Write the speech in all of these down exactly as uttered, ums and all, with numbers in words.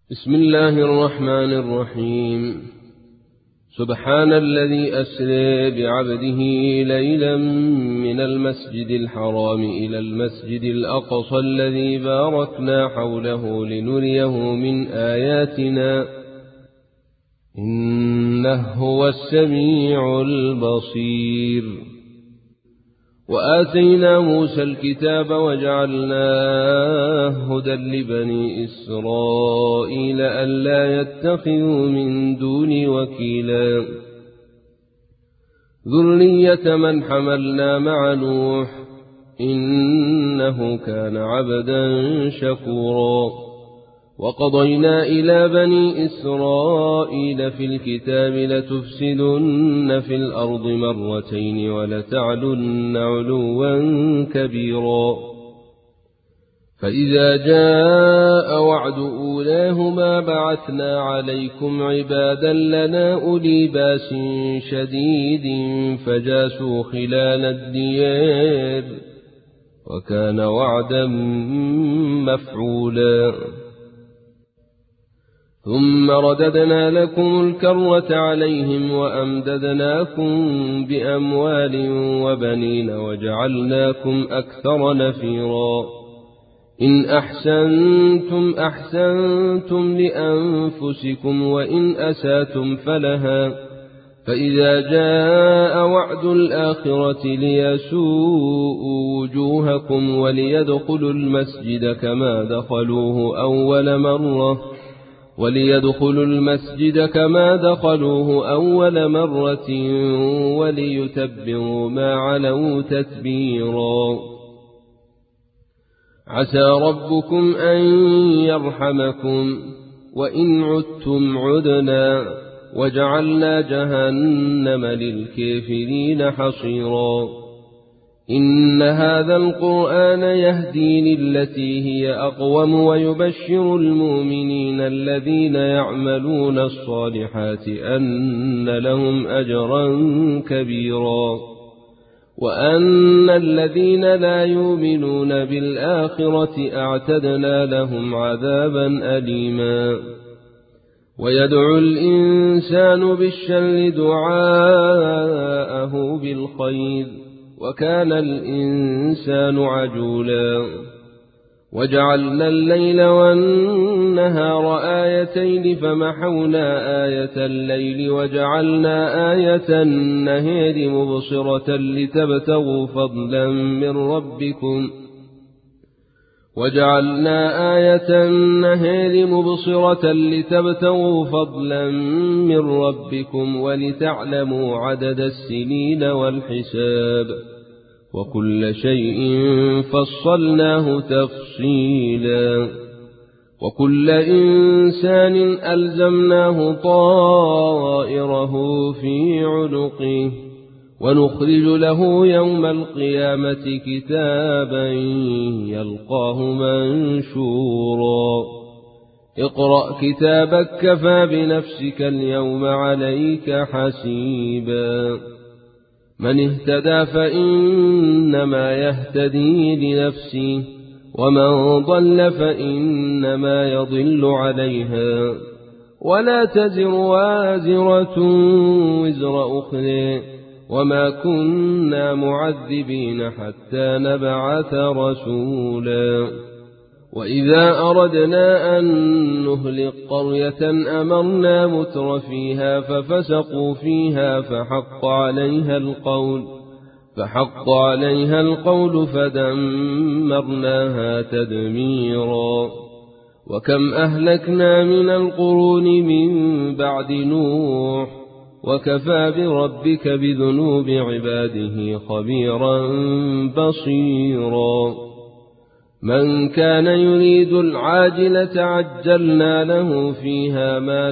بسم الله الرحمن الرحيم. سبحان الذي أسرى بعبده ليلا من المسجد الحرام إلى المسجد الأقصى الذي باركنا حوله لنريه من آياتنا إنه هو السميع البصير. وآتينا موسى الكتاب وجعلناه هدى لبني إسرائيل ألا يتخذوا من دوني وكيلا ذرية من حملنا مع نوح إنه كان عبدا شكورا. وقضينا إلى بني إسرائيل في الكتاب لتفسدن في الأرض مرتين ولتعلن علوا كبيرا. فإذا جاء وعد أولاهما بعثنا عليكم عبادا لنا أولي باس شديد فجاسوا خلال الديار وكان وعدا مفعولا. ثم رددنا لكم الكرة عليهم وأمددناكم بأموال وبنين وجعلناكم أكثر نفيرا. إن أحسنتم أحسنتم لأنفسكم وإن أساتم فلها. فإذا جاء وعد الآخرة ليسوءوا وجوهكم وليدخلوا المسجد كما دخلوه أول مرة وليدخلوا المسجد كما دخلوه أول مرة وليتبروا ما علوا تتبيرا. عسى ربكم أن يرحمكم وإن عدتم عدنا وجعلنا جهنم للكافرين حصيرا. إن هذا القرآن يهدي للتي هي أقوم ويبشر المؤمنين الذين يعملون الصالحات أن لهم أجرا كبيرا وأن الذين لا يؤمنون بالآخرة أعتدنا لهم عذابا أليما. ويدعو الإنسان بالشر دعاءه بالخير وكان الإنسان عجولا. وجعلنا الليل والنهار آيتين فمحونا آية الليل وجعلنا آية النهار مبصرة لتبتغوا فضلا من ربكم وجعلنا آية النهار مبصرة لتبتغوا فضلا من ربكم ولتعلموا عدد السنين والحساب وكل شيء فصلناه تفصيلا. وكل إنسان ألزمناه طائره في عنقه ونخرج له يوم القيامة كتابا يلقاه منشورا. اقرأ كتابك كفى بنفسك اليوم عليك حسيبا. من اهتدى فإنما يهتدي لنفسه ومن ضل فإنما يضل عليها ولا تزر وازرة وزر أخرى وما كنا معذبين حتى نبعث رسولا. وإذا أردنا أن نهلك قرية أمرنا متر فيها ففسقوا فيها فحق عليها القول فحق عليها القول فدمرناها تدميرا. وكم أهلكنا من القرون من بعد نوح وكفى بربك بذنوب عباده خبيرا بصيرا. من كان يريد العاجلة عجلنا له فيها ما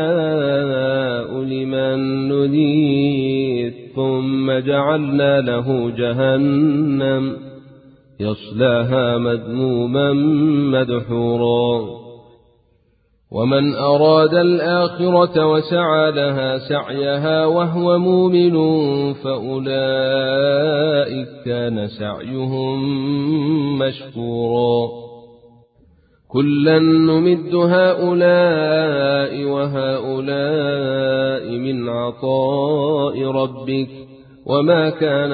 نشاء لمن نريد ثم جعلنا له جهنم يصلاها مذموما مدحورا. ومن أراد الآخرة وسعى لها سعيها وهو مؤمن فأولئك كان سعيهم مشكورا. كلا نمد هؤلاء وهؤلاء من عطاء ربك وما كان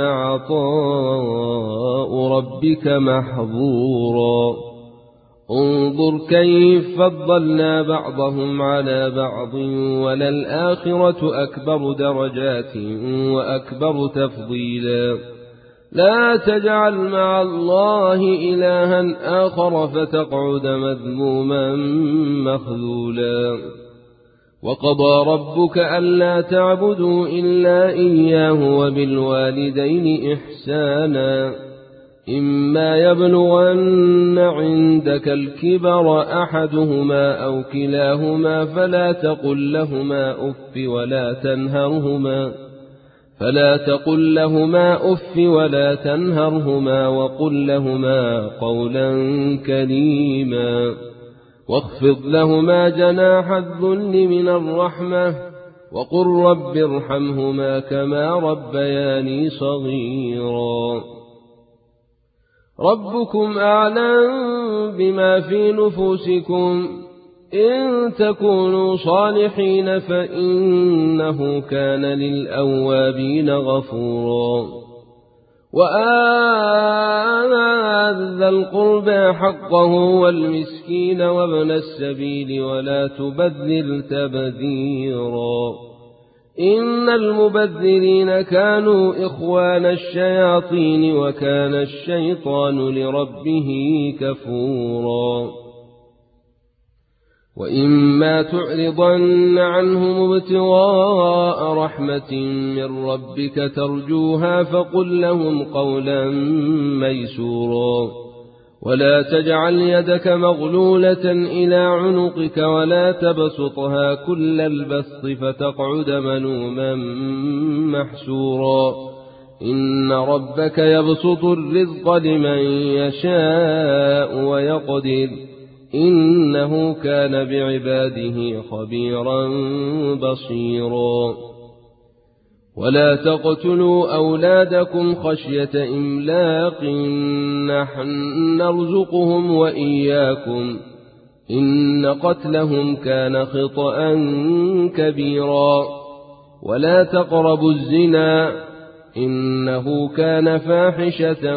عطاء ربك محظورا انظر كيف فضلنا بعضهم على بعض وللآخرة أكبر درجات وأكبر تفضيلا لا تجعل مع الله إلها آخر فتقعد مذموما مخذولا وقضى ربك ألا تعبدوا إلا إياه وبالوالدين إحسانا إما يبلغن عندك الكبر أحدهما أو كلاهما فلا تقل لهما أف ولا تنهرهما فلا تقل لهما أف ولا تنهرهما وقل لهما قولا كريما واخفض لهما جناح الذل من الرحمة وقل رب ارحمهما كما ربياني صغيرا ربكم أعلم بما في نفوسكم إن تكونوا صالحين فإنه كان للأوابين غفورا وآت ذا القربى حقه والمسكين وابن السبيل ولا تبذر تبذيرا إن المبذرين كانوا إخوان الشياطين وكان الشيطان لربه كفورا وإما تعرضن عنهم ابتغاء رحمة من ربك ترجوها فقل لهم قولا ميسورا ولا تجعل يدك مغلولة إلى عنقك ولا تبسطها كل البسط فتقعد ملوما محسورا إن ربك يبسط الرزق لمن يشاء ويقدر إنه كان بعباده خبيرا بصيرا ولا تقتلوا أولادكم خشية إملاق نحن نرزقهم وإياكم إن قتلهم كان خطأ كبيرا ولا تقربوا الزنا إنه كان فاحشة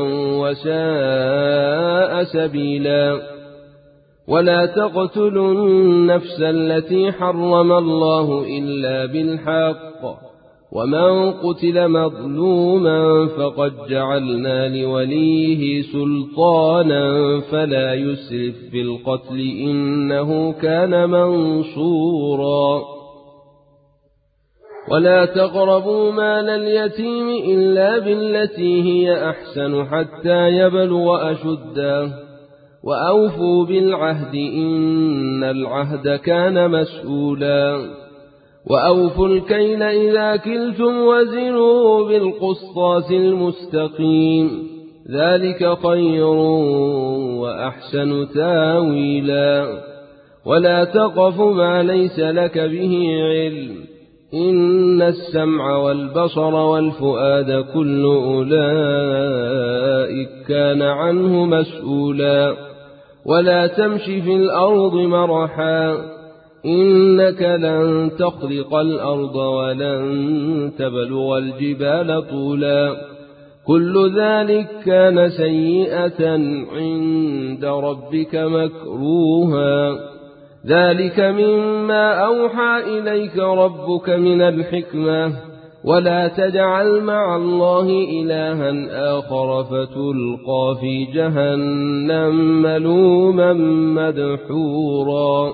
وساء سبيلا ولا تقتلوا النفس التي حرم الله إلا بالحق ومن قتل مظلوما فقد جعلنا لوليه سلطانا فلا يسرف في القتل إنه كان منصورا ولا تقربوا مال اليتيم إلا بالتي هي أحسن حتى يبلغ أشده وأوفوا بالعهد إن العهد كان مسؤولا وأوفوا الكيل إذا كلتم وزنوا بالقسطاس المستقيم ذلك خير وأحسن تاويلا ولا تقف ما ليس لك به علم إن السمع والبصر والفؤاد كل أولئك كان عنه مسؤولا ولا تمش في الأرض مرحا إنك لن تخرق الأرض ولن تبلغ الجبال طولا كل ذلك كان سيئة عند ربك مكروها ذلك مما أوحى إليك ربك من الحكمة ولا تجعل مع الله إلها آخر فتلقى في جهنم ملوما مدحورا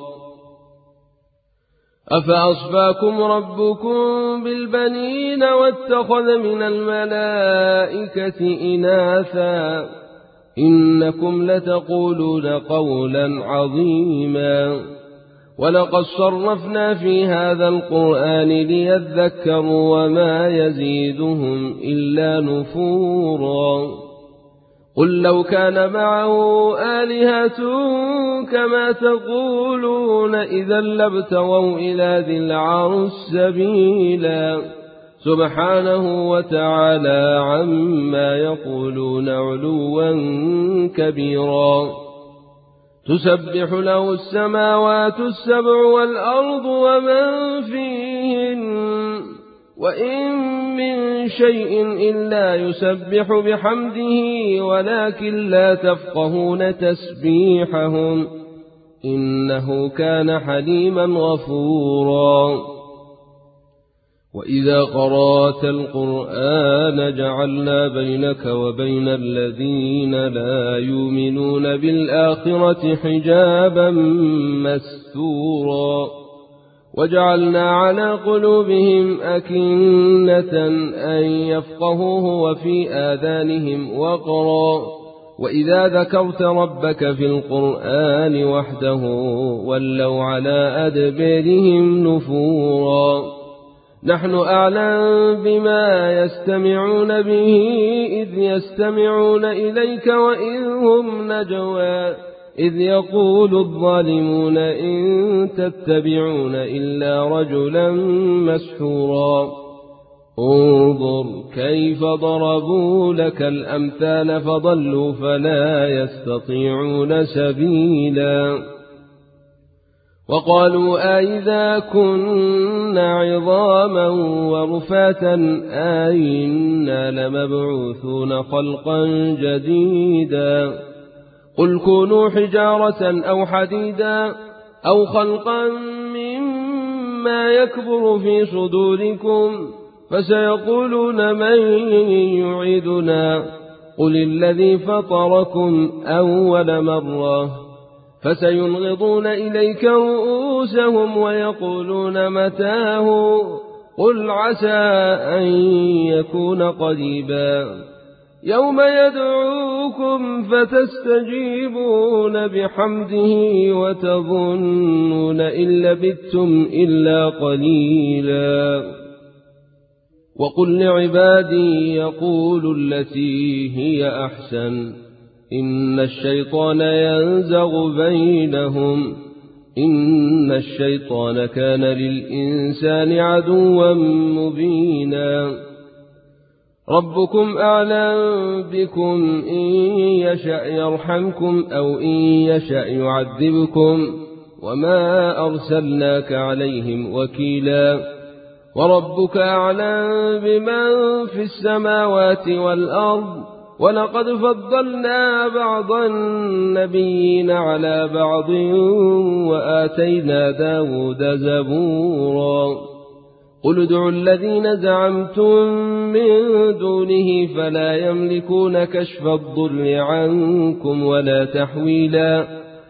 أفأصفاكم ربكم بالبنين واتخذ من الملائكة إناثا إنكم لتقولون قولا عظيما ولقد صرفنا في هذا القرآن ليذكروا وما يزيدهم إلا نفورا قل لو كان معه آلهة كما تقولون إذا لابتغوا إلى ذي العرش سبيلا سبحانه وتعالى عما يقولون علوا كبيرا تسبح له السماوات السبع والأرض ومن فيهن وإن من شيء إلا يسبح بحمده ولكن لا تفقهون تسبيحهم إنه كان حليما غفورا. وإذا قرأت القرآن جعلنا بينك وبين الذين لا يؤمنون بالآخرة حجابا مستورا وجعلنا على قلوبهم أكنة أن يفقهوه وفي آذانهم وقرا وإذا ذكرت ربك في القرآن وحده ولوا على أدبارهم نفورا. نحن أعلم بما يستمعون به إذ يستمعون إليك وإذ هم نجوى إذ يقول الظالمون إن تتبعون إلا رجلا مسحورا. انظر كيف ضربوا لك الأمثال فضلوا فلا يستطيعون سبيلا. وقالوا أئذا كنا عظاما ورفاتا أئنا لمبعوثون خلقا جديدا قل كونوا حجارة أو حديدا أو خلقا مما يكبر في صدوركم فسيقولون من يعيدنا قل الذي فطركم أول مرة فسينغضون إليك رؤوسهم ويقولون متاه قل عسى أن يكون قريبا يوم يدعوكم فتستجيبون بحمده وتظنون إن لبثتم إلا قليلا. وقل لعبادي يقولوا التي هي أحسن إن الشيطان ينزغ بينهم إن الشيطان كان للإنسان عدوا مبينا. ربكم أعلم بكم إن يشأ يرحمكم أو إن يشأ يعذبكم وما أرسلناك عليهم وكيلا. وربك أعلم بمن في السماوات والأرض ولقد فضلنا بعض النبيين على بعض وآتينا داود زبورا. قل ادعوا الذين زعمتم من دونه فلا يملكون كشف الضر عنكم ولا تحويلا.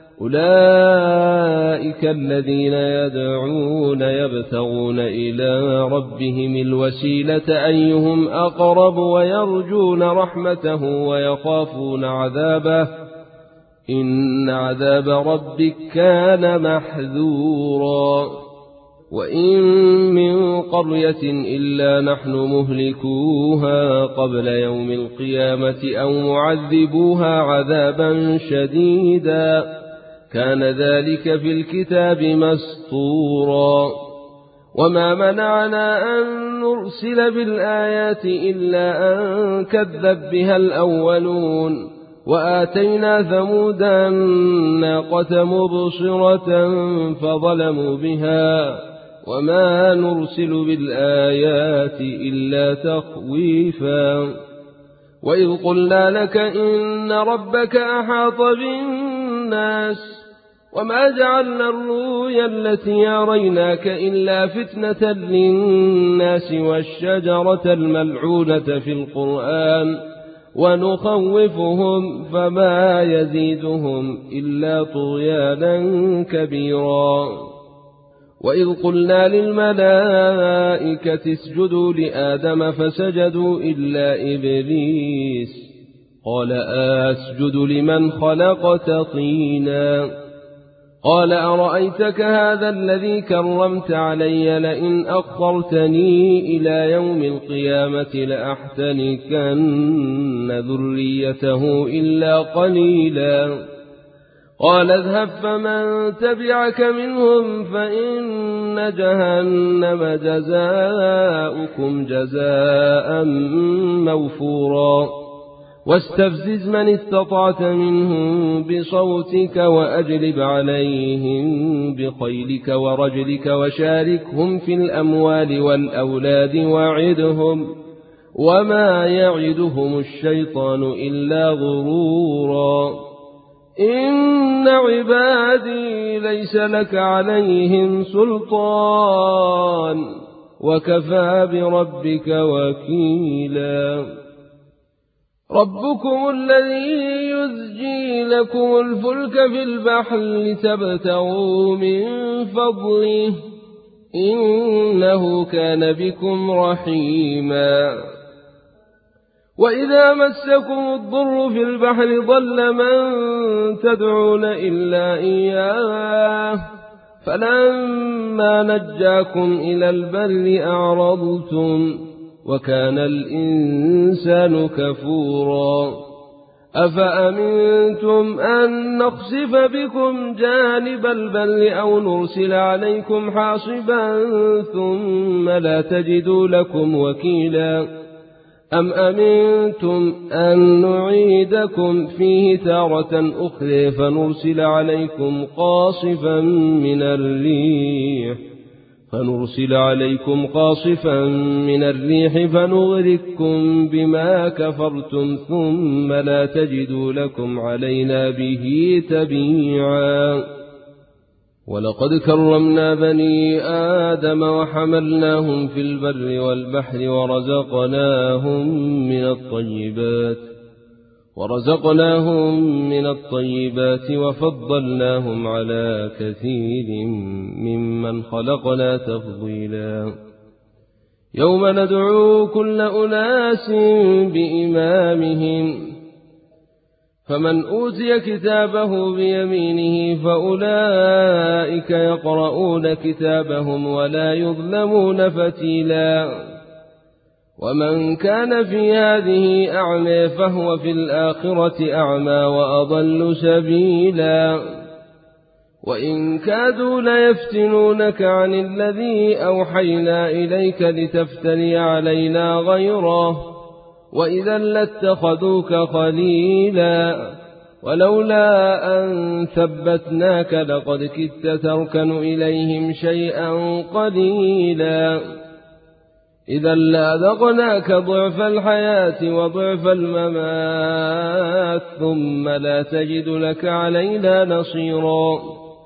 أولئك الذين يدعون يبتغون إلى ربهم الوسيلة أيهم أقرب ويرجون رحمته ويخافون عذابه إن عذاب ربك كان محذورا. وإن من قرية إلا نحن مهلكوها قبل يوم القيامة أو معذبوها عذابا شديدا كان ذلك في الكتاب مسطورا. وما منعنا أن نرسل بالآيات إلا أن كذب بها الأولون وآتينا ثمود الناقة مبصرة فظلموا بها وما نرسل بالآيات إلا تخويفا. وإذ قلنا لك إن ربك أحاط بالناس وما جعلنا الرؤيا التي أريناك إلا فتنة للناس والشجرة الملعونة في القرآن ونخوفهم فما يزيدهم إلا طغيانا كبيرا. وإذ قلنا للملائكة اسجدوا لآدم فسجدوا إلا إبليس قال أسجد لمن خلقت طينا قال أرأيتك هذا الذي كرمت علي لئن أخرتني إلى يوم القيامة لأحتنكن ذريته إلا قليلا. قال اذهب فمن تبعك منهم فإن جهنم جزاؤكم جزاء موفورا. واستفزز من استطعت منهم بصوتك وأجلب عليهم بخيلك ورجلك وشاركهم في الأموال والأولاد وعدهم وما يعدهم الشيطان إلا غرورا إن عبادي ليس لك عليهم سلطان وكفى بربك وكيلا ربكم الذي يزجي لكم الفلك في البحر لتبتغوا من فضله إنه كان بكم رحيما وإذا مسكم الضر في البحر ضل من تدعون إلا إياه فلما نجاكم إلى البر أعرضتم وكان الإنسان كفورا أفأمنتم أن نخسف بكم جانب البر أو نرسل عليكم حاصبا ثم لا تجدوا لكم وكيلا أم أمنتم أن نعيدكم فيه تارة أخرى فنرسل عليكم قاصفا من الريح فنرسل عليكم قاصفا من الريح فنغرقكم بما كفرتم ثم لا تجدوا لكم علينا به تبيعا ولقد كرمنا بني آدم وحملناهم في البر والبحر ورزقناهم من الطيبات ورزقناهم من الطيبات وفضلناهم على كثير ممن خلقنا تفضيلا يوم ندعو كل أناس بإمامهم فمن أوتي كتابه بيمينه فأولئك يقرؤون كتابهم ولا يظلمون فتيلا ومن كان في هذه أعمى فهو في الآخرة أعمى وأضل سبيلا وإن كادوا ليفتنونك عن الذي أوحينا إليك لتفتري علينا غيره وإذا لاتخذوك خليلا ولولا أن ثبتناك لقد كدت تركن إليهم شيئا قليلا إذا لأذقناك ضعف الحياة وضعف الممات ثم لا تجد لك علينا نصيرا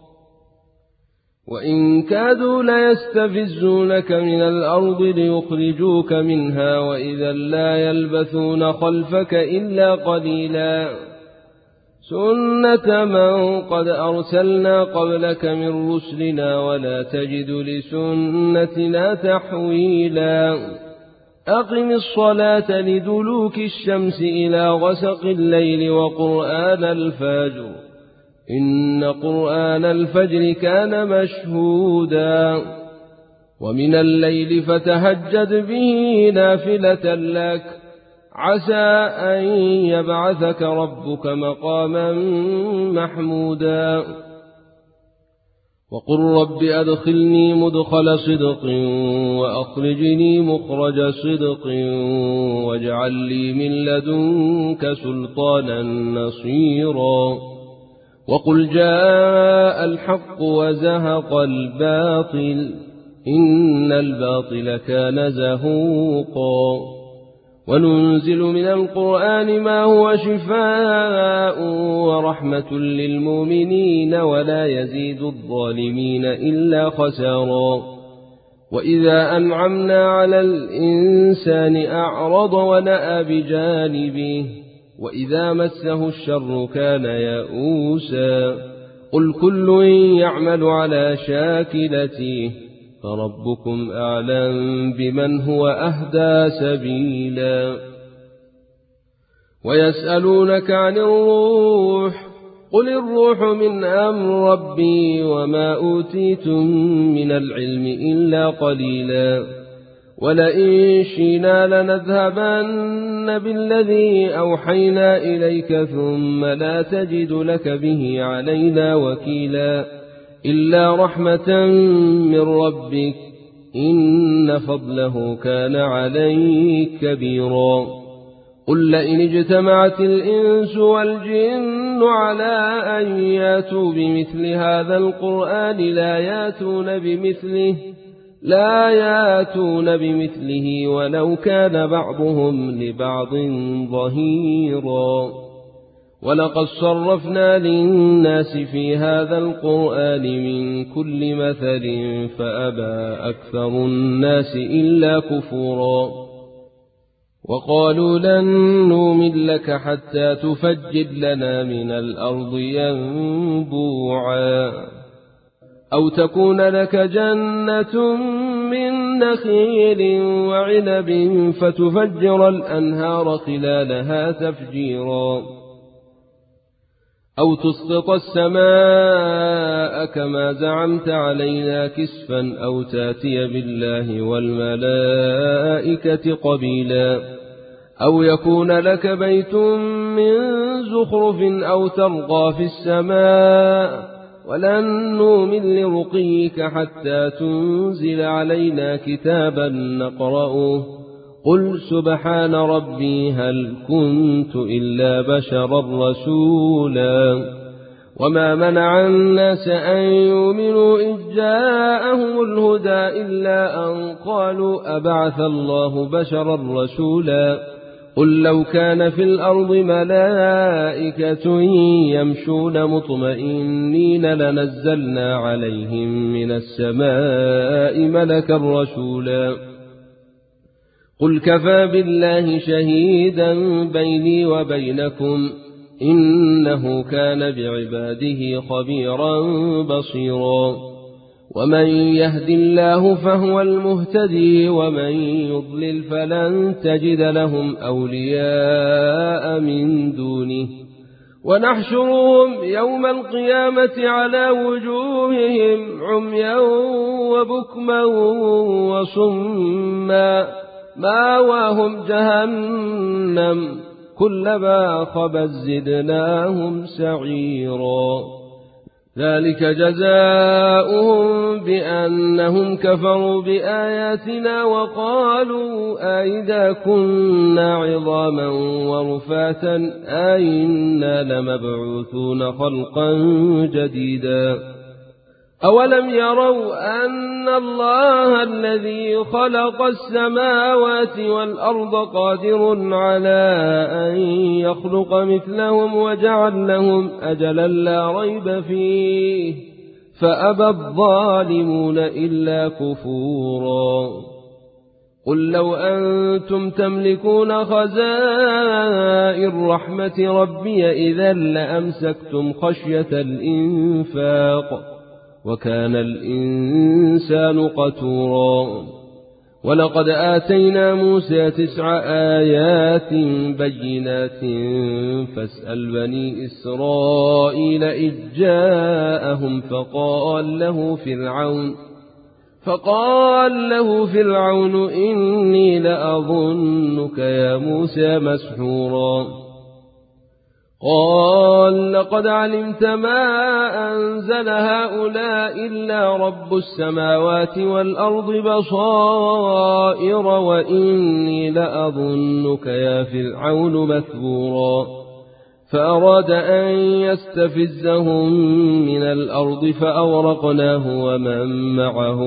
وإن كادوا ليستفزونك من الأرض ليخرجوك منها وإذا لا يلبثون خلفك إلا قليلا سنة من قد أرسلنا قبلك من رسلنا ولا تجد لسنتنا تحويلا أقم الصلاة لدلوك الشمس إلى غسق الليل وقرآن الفجر إن قرآن الفجر كان مشهودا ومن الليل فتهجد به نافلة لك عسى أن يبعثك ربك مقاما محمودا وقل رب أدخلني مدخل صدق وأخرجني مخرج صدق واجعل لي من لدنك سلطانا نصيرا وقل جاء الحق وزهق الباطل إن الباطل كان زهوقا وننزل من القرآن ما هو شفاء ورحمة للمؤمنين ولا يزيد الظالمين إلا خسارا وإذا أنعمنا على الإنسان أعرض ونأى بجانبه وإذا مسه الشر كان يئوسا قل كل يعمل على شاكلته فربكم أعلم بمن هو أهدى سبيلا ويسألونك عن الروح قل الروح من أمر ربي وما أوتيتم من العلم إلا قليلا ولئن شئنا لنذهبن بالذي أوحينا إليك ثم لا تجد لك به علينا وكيلا إلا رحمة من ربك إن فضله كان عليك كبيرا قل لئن اجتمعت الإنس والجن على أن ياتوا بمثل هذا القرآن لا ياتون بمثله لا ياتون بمثله ولو كان بعضهم لبعض ظهيرا ولقد صرفنا للناس في هذا القرآن من كل مثل فأبى أكثر الناس إلا كفورا وقالوا لن نؤمن لك حتى تفجر لنا من الأرض ينبوعا أو تكون لك جنة من نخيل وعنب فتفجر الأنهار خلالها تفجيرا أو تسقط السماء كما زعمت علينا كسفا أو تاتي بالله والملائكة قبيلا أو يكون لك بيت من زخرف أو ترقى في السماء ولن نؤمن لرقيك حتى تنزل علينا كتابا نقرأه قل سبحان ربي هل كنت إلا بشرا رسولا وما منع الناس أن يؤمنوا إذ جاءهم الهدى إلا أن قالوا أبعث الله بشرا رسولا قل لو كان في الأرض ملائكة يمشون مطمئنين لنزلنا عليهم من السماء ملكا رسولا قل كفى بالله شهيدا بيني وبينكم إنه كان بعباده خبيرا بصيرا ومن يهد الله فهو المهتدي ومن يضلل فلن تجد لهم أولياء من دونه ونحشرهم يوم القيامة على وجوههم عميا وبكما وصما ماواهم جهنم كلما خبت زدناهم سعيرا ذلك جزاؤهم بأنهم كفروا بآياتنا وقالوا أئذا كنا عظاما ورفاتا أئنا لمبعوثون خلقا جديدا أولم يروا أن الله الذي خلق السماوات والأرض قادر على أن يخلق مثلهم وجعل لهم أجلا لا ريب فيه فأبى الظالمون إلا كفورا قل لو أنتم تملكون خزائن رحمة ربي إذا لأمسكتم خشية الإنفاق وكان الإنسان قتورا ولقد آتينا موسى تسع آيات بينات فاسأل بني إسرائيل إذ جاءهم فقال له فرعون فقال له فرعون إني لأظنك يا موسى مسحورا قال لقد علمت ما أنزل هؤلاء إلا رب السماوات والأرض بصائر وإني لأظنك يا فرعون مثبورا فأراد أن يستفزهم من الأرض فأورقناه ومن معه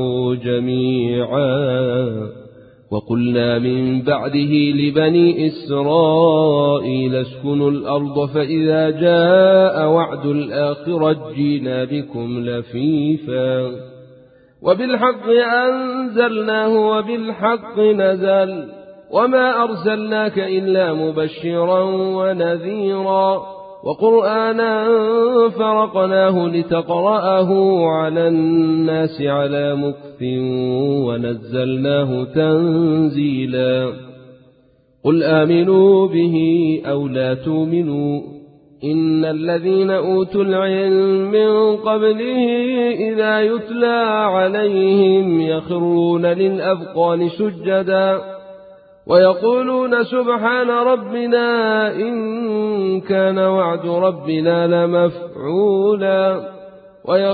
جميعا وقلنا من بعده لبني إسرائيل اسكنوا الأرض فإذا جاء وعد الآخرة جينا بكم لفيفا وبالحق أنزلناه وبالحق نزل وما أرسلناك إلا مبشرا ونذيرا وقرآنا فرقناه لتقرأه على الناس على مكث ونزلناه تنزيلا قل آمنوا به أو لا تؤمنوا إن الذين أوتوا العلم من قبله إذا يتلى عليهم يخرون للأذقان سجدا ويقولون سبحان ربنا إن كان وعد ربنا لمفعولا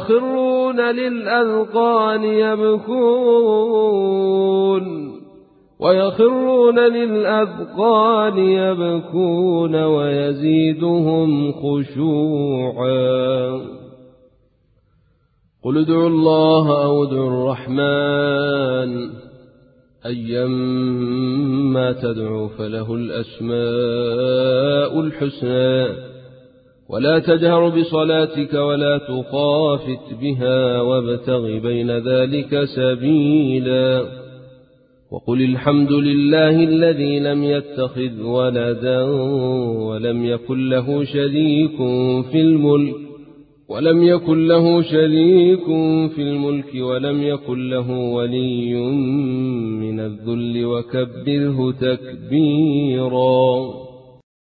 ويخرون للأذقان يبكون ويخرون للأذقان يبكون ويزيدهم خشوعا. قل ادعوا الله أو ادعوا الرحمن أيما تدعوا فله الأسماء الحسنى ولا تجهر بصلاتك ولا تخافت بها وابتغ بين ذلك سبيلا. وقل الحمد لله الذي لم يتخذ ولدا ولم يكن له شريك في الملك ولم يكن له شريك في الملك ولم يكن له ولي من الذل وكبره تكبيرا.